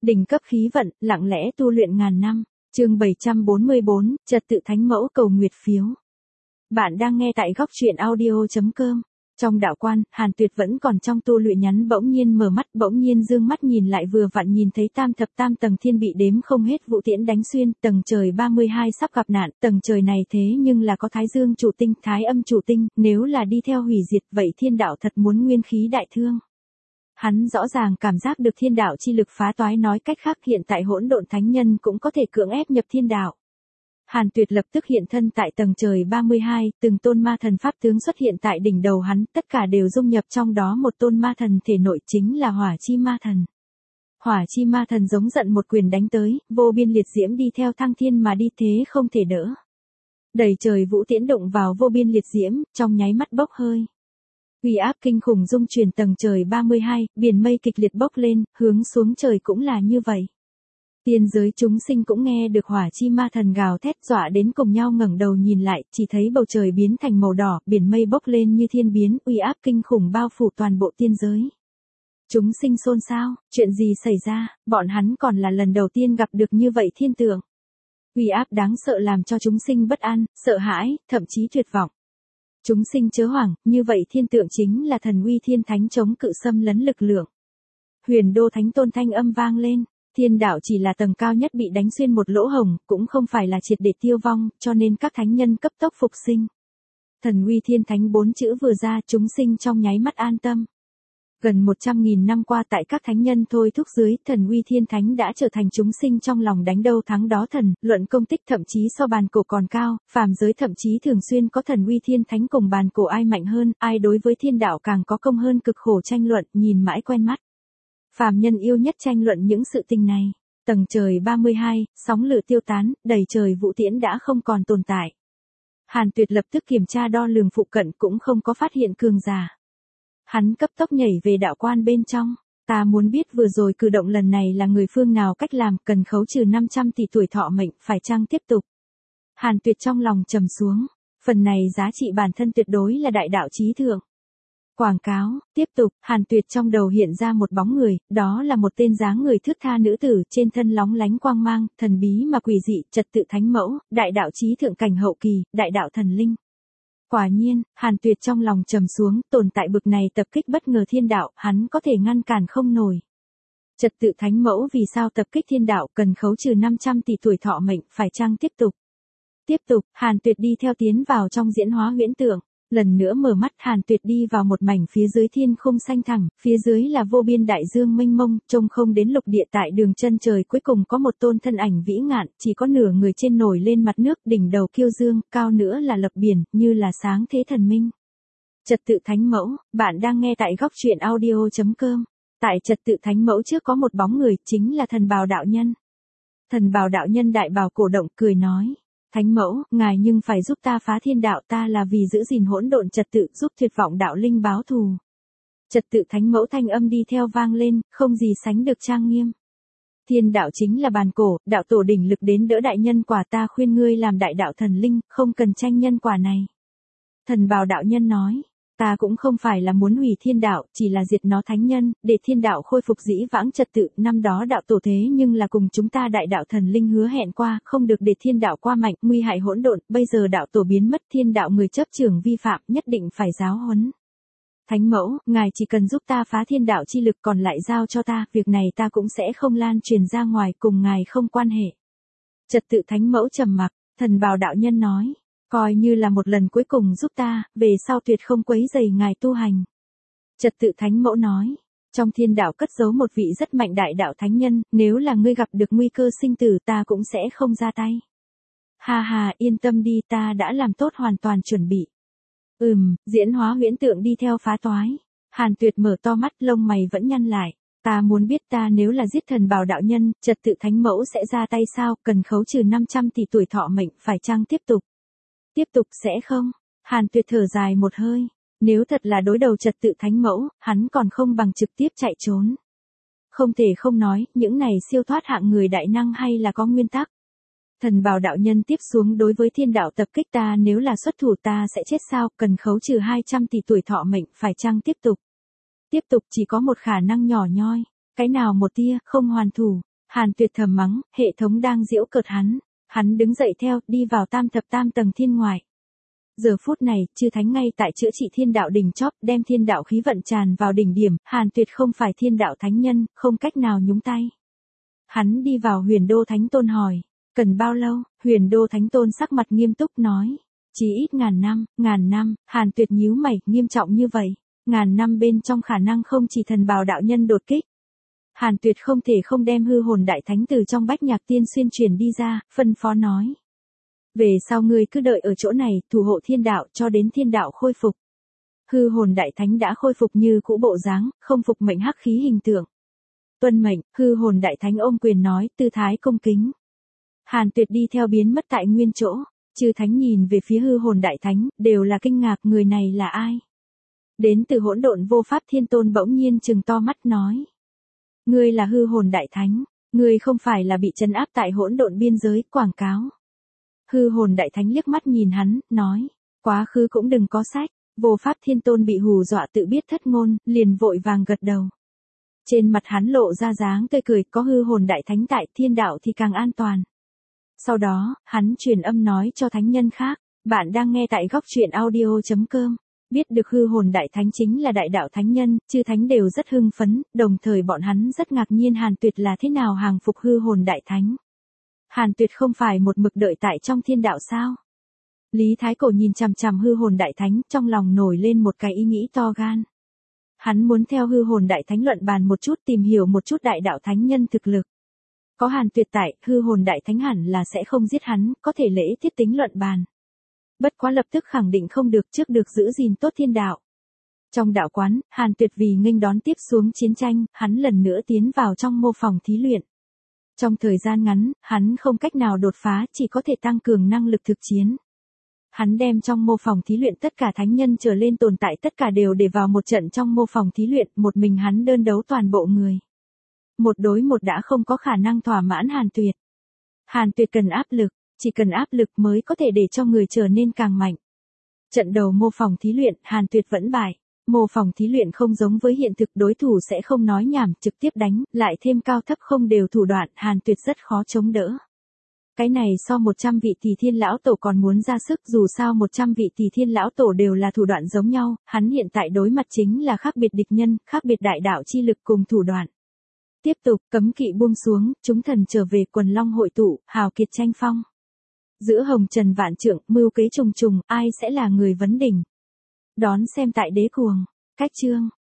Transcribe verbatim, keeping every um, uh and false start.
Đỉnh cấp khí vận, lặng lẽ tu luyện ngàn năm. Chương bảy trăm bốn mươi bốn, Trật tự thánh mẫu cầu nguyệt phiếu. Bạn đang nghe tại góc truyện audio chấm com. Trong đạo quan, Hàn Tuyệt vẫn còn trong tu luyện nhắn bỗng nhiên mở mắt, bỗng nhiên dương mắt nhìn lại vừa vặn nhìn thấy tam thập tam tầng thiên bị đếm không hết vũ tiễn đánh xuyên, tầng trời ba mươi hai sắp gặp nạn, tầng trời này thế nhưng là có thái dương chủ tinh, thái âm chủ tinh, nếu là đi theo hủy diệt vậy thiên đạo thật muốn nguyên khí đại thương. Hắn rõ ràng cảm giác được thiên đạo chi lực phá toái, nói cách khác hiện tại hỗn độn thánh nhân cũng có thể cưỡng ép nhập thiên đạo. Hàn Tuyệt lập tức hiện thân tại tầng trời ba mươi hai, từng tôn ma thần pháp tướng xuất hiện tại đỉnh đầu hắn, tất cả đều dung nhập trong đó một tôn ma thần thể nội, chính là Hỏa Chi Ma Thần. Hỏa Chi Ma Thần giống giận một quyền đánh tới, vô biên liệt diễm đi theo thăng thiên mà đi, thế không thể đỡ. Đầy trời vũ tiễn đụng vào vô biên liệt diễm, trong nháy mắt bốc hơi. Uy áp kinh khủng dung truyền tầng trời ba mươi hai, biển mây kịch liệt bốc lên, hướng xuống trời cũng là như vậy. Tiên giới chúng sinh cũng nghe được Hỏa Chi Ma Thần gào thét, dọa đến cùng nhau ngẩng đầu nhìn lại, chỉ thấy bầu trời biến thành màu đỏ, biển mây bốc lên như thiên biến, uy áp kinh khủng bao phủ toàn bộ tiên giới. Chúng sinh xôn xao, chuyện gì xảy ra, bọn hắn còn là lần đầu tiên gặp được như vậy thiên tượng. Uy áp đáng sợ làm cho chúng sinh bất an, sợ hãi, thậm chí tuyệt vọng. Chúng sinh chớ hoảng, như vậy thiên tượng chính là thần uy thiên thánh chống cự xâm lấn lực lượng. Huyền Đô Thánh Tôn thanh âm vang lên, thiên đạo chỉ là tầng cao nhất bị đánh xuyên một lỗ hổng, cũng không phải là triệt để tiêu vong, cho nên các thánh nhân cấp tốc phục sinh. Thần uy thiên thánh bốn chữ vừa ra, chúng sinh trong nháy mắt an tâm. Gần một trăm nghìn năm qua tại các thánh nhân thôi thúc dưới, thần uy thiên thánh đã trở thành chúng sinh trong lòng đánh đâu thắng đó thần, luận công tích thậm chí so bàn cổ còn cao, phàm giới thậm chí thường xuyên có thần uy thiên thánh cùng bàn cổ ai mạnh hơn, ai đối với thiên đạo càng có công hơn, cực khổ tranh luận, nhìn mãi quen mắt. Phàm nhân yêu nhất tranh luận những sự tình này. Tầng trời ba mươi hai, sóng lửa tiêu tán, đầy trời vũ tiễn đã không còn tồn tại. Hàn Tuyệt lập tức kiểm tra đo lường phụ cận cũng không có phát hiện cường giả. Hắn cấp tốc nhảy về đạo quan bên trong. Ta muốn biết vừa rồi cử động lần này là người phương nào cách làm, cần khấu trừ năm trăm tỷ tuổi thọ mệnh, phải chăng tiếp tục? Hàn Tuyệt trong lòng trầm xuống. Phần này giá trị bản thân tuyệt đối là đại đạo chí thượng. Quảng cáo, tiếp tục, Hàn Tuyệt trong đầu hiện ra một bóng người, đó là một tên dáng người thướt tha nữ tử, trên thân lóng lánh quang mang, thần bí mà quỷ dị, trật tự thánh mẫu, đại đạo chí thượng cảnh hậu kỳ, đại đạo thần linh. Quả nhiên, Hàn Tuyệt trong lòng trầm xuống, tồn tại bực này tập kích bất ngờ thiên đạo, hắn có thể ngăn cản không nổi. Trật tự thánh mẫu vì sao tập kích thiên đạo, cần khấu trừ năm trăm tỷ tuổi thọ mệnh, phải chăng tiếp tục? Tiếp tục, Hàn Tuyệt đi theo tiến vào trong diễn hóa huyễn tượng. Lần nữa mở mắt, Hàn Tuyệt đi vào một mảnh phía dưới thiên khung xanh thẳm, phía dưới là vô biên đại dương mênh mông, trông không đến lục địa, tại đường chân trời cuối cùng có một tôn thân ảnh vĩ ngạn, chỉ có nửa người trên nổi lên mặt nước, đỉnh đầu kiêu dương, cao nữa là lập biển, như là sáng thế thần minh. Trật tự thánh mẫu, bạn đang nghe tại góc truyện audio chấm com. Tại trật tự thánh mẫu trước có một bóng người, chính là thần bào đạo nhân. Thần bào đạo nhân đại bào cổ động, cười nói. Thánh mẫu, ngài nhưng phải giúp ta phá thiên đạo, ta là vì giữ gìn hỗn độn trật tự, giúp tuyệt vọng đạo linh báo thù. Trật tự thánh mẫu thanh âm đi theo vang lên, không gì sánh được trang nghiêm. Thiên đạo chính là bàn cổ, đạo tổ đỉnh lực đến đỡ đại nhân quả, ta khuyên ngươi làm đại đạo thần linh, không cần tranh nhân quả này. Thần bào đạo nhân nói. Ta cũng không phải là muốn hủy thiên đạo, chỉ là diệt nó thánh nhân, để thiên đạo khôi phục dĩ vãng trật tự, năm đó đạo tổ thế nhưng là cùng chúng ta đại đạo thần linh hứa hẹn qua, không được để thiên đạo qua mạnh, nguy hại hỗn độn, bây giờ đạo tổ biến mất, thiên đạo người chấp trưởng vi phạm, nhất định phải giáo huấn. Thánh mẫu, ngài chỉ cần giúp ta phá thiên đạo chi lực, còn lại giao cho ta, việc này ta cũng sẽ không lan truyền ra ngoài, cùng ngài không quan hệ. Trật tự thánh mẫu trầm mặc, thần bào đạo nhân nói. Coi như là một lần cuối cùng giúp ta, về sau tuyệt không quấy rầy ngài tu hành. Trật tự thánh mẫu nói, trong thiên đạo cất giấu một vị rất mạnh đại đạo thánh nhân, nếu là ngươi gặp được nguy cơ sinh tử ta cũng sẽ không ra tay. Ha ha, yên tâm đi, ta đã làm tốt hoàn toàn chuẩn bị. Ừm, diễn hóa huyễn tượng đi theo phá toái. Hàn Tuyệt mở to mắt, lông mày vẫn nhăn lại. Ta muốn biết ta nếu là giết thần bào đạo nhân, trật tự thánh mẫu sẽ ra tay sao, cần khấu trừ năm trăm tỷ tuổi thọ mệnh, phải chăng tiếp tục? Tiếp tục sẽ không? Hàn Tuyệt thở dài một hơi. Nếu thật là đối đầu trật tự thánh mẫu, hắn còn không bằng trực tiếp chạy trốn. Không thể không nói, những này siêu thoát hạng người đại năng hay là có nguyên tắc. Thần bào đạo nhân tiếp xuống, đối với thiên đạo tập kích ta nếu là xuất thủ ta sẽ chết sao, cần khấu trừ hai trăm tỷ tuổi thọ mệnh, phải chăng tiếp tục? Tiếp tục chỉ có một khả năng nhỏ nhoi. Cái nào một tia, không hoàn thủ. Hàn Tuyệt thầm mắng, hệ thống đang giễu cợt hắn. Hắn đứng dậy theo, đi vào tam thập tam tầng thiên ngoại. Giờ phút này, chư thánh ngay tại chữa trị thiên đạo đỉnh chóp, đem thiên đạo khí vận tràn vào đỉnh điểm, Hàn Tuyệt không phải thiên đạo thánh nhân, không cách nào nhúng tay. Hắn đi vào Huyền Đô Thánh Tôn hỏi, cần bao lâu? Huyền Đô Thánh Tôn sắc mặt nghiêm túc nói, chỉ ít ngàn năm. Ngàn năm? Hàn Tuyệt nhíu mày, nghiêm trọng như vậy. Ngàn năm bên trong khả năng không chỉ thần bào đạo nhân đột kích. Hàn Tuyệt không thể không đem hư hồn đại thánh từ trong bách nhạc tiên xuyên truyền đi ra, phân phó nói. Về sau ngươi cứ đợi ở chỗ này, thủ hộ thiên đạo cho đến thiên đạo khôi phục. Hư hồn đại thánh đã khôi phục như cũ bộ dáng, không phục mệnh hắc khí hình tượng. Tuân mệnh, hư hồn đại thánh ôm quyền nói, tư thái công kính. Hàn Tuyệt đi theo biến mất tại nguyên chỗ, chư thánh nhìn về phía hư hồn đại thánh, đều là kinh ngạc người này là ai. Đến từ hỗn độn vô pháp thiên tôn bỗng nhiên trừng to mắt nói. Ngươi là hư hồn đại thánh, ngươi không phải là bị trấn áp tại hỗn độn biên giới, quảng cáo. Hư hồn đại thánh liếc mắt nhìn hắn, nói, quá khứ cũng đừng có sách. Vô pháp thiên tôn bị hù dọa tự biết thất ngôn, liền vội vàng gật đầu. Trên mặt hắn lộ ra dáng tươi cười, có hư hồn đại thánh tại thiên đạo thì càng an toàn. Sau đó, hắn truyền âm nói cho thánh nhân khác, bạn đang nghe tại góc truyện audio chấm com. Biết được hư hồn đại thánh chính là đại đạo thánh nhân, chư thánh đều rất hưng phấn, đồng thời bọn hắn rất ngạc nhiên Hàn Tuyệt là thế nào hàng phục hư hồn đại thánh. Hàn Tuyệt không phải một mực đợi tại trong thiên đạo sao? Lý Thái Cổ nhìn chằm chằm hư hồn đại thánh, trong lòng nổi lên một cái ý nghĩ to gan. Hắn muốn theo hư hồn đại thánh luận bàn một chút, tìm hiểu một chút đại đạo thánh nhân thực lực. Có Hàn Tuyệt tại, hư hồn đại thánh hẳn là sẽ không giết hắn, có thể lễ tiết tính luận bàn. Bất quá lập tức khẳng định không được, trước được giữ gìn tốt thiên đạo. Trong đạo quán, Hàn Tuyệt vì nghênh đón tiếp xuống chiến tranh, hắn lần nữa tiến vào trong mô phòng thí luyện. Trong thời gian ngắn, hắn không cách nào đột phá, chỉ có thể tăng cường năng lực thực chiến. Hắn đem trong mô phòng thí luyện tất cả thánh nhân trở lên tồn tại tất cả đều để vào một trận trong mô phòng thí luyện, một mình hắn đơn đấu toàn bộ người. Một đối một đã không có khả năng thỏa mãn Hàn Tuyệt. Hàn Tuyệt cần áp lực, chỉ cần áp lực mới có thể để cho người trở nên càng mạnh. Trận đầu mô phòng thí luyện, Hàn Tuyệt vẫn bại. Mô phòng thí luyện không giống với hiện thực, đối thủ sẽ không nói nhảm, trực tiếp đánh, lại thêm cao thấp không đều thủ đoạn, Hàn Tuyệt rất khó chống đỡ. Cái này so một trăm vị Tỷ Thiên lão tổ còn muốn ra sức, dù sao một trăm vị Tỷ Thiên lão tổ đều là thủ đoạn giống nhau, hắn hiện tại đối mặt chính là khác biệt địch nhân, khác biệt đại đạo chi lực cùng thủ đoạn. Tiếp tục, cấm kỵ buông xuống, chúng thần trở về, quần long hội tụ, hào kiệt tranh phong. Giữa hồng trần vạn trượng, mưu kế trùng trùng, ai sẽ là người vấn đỉnh? Đón xem tại Đế Cuồng. Cách chương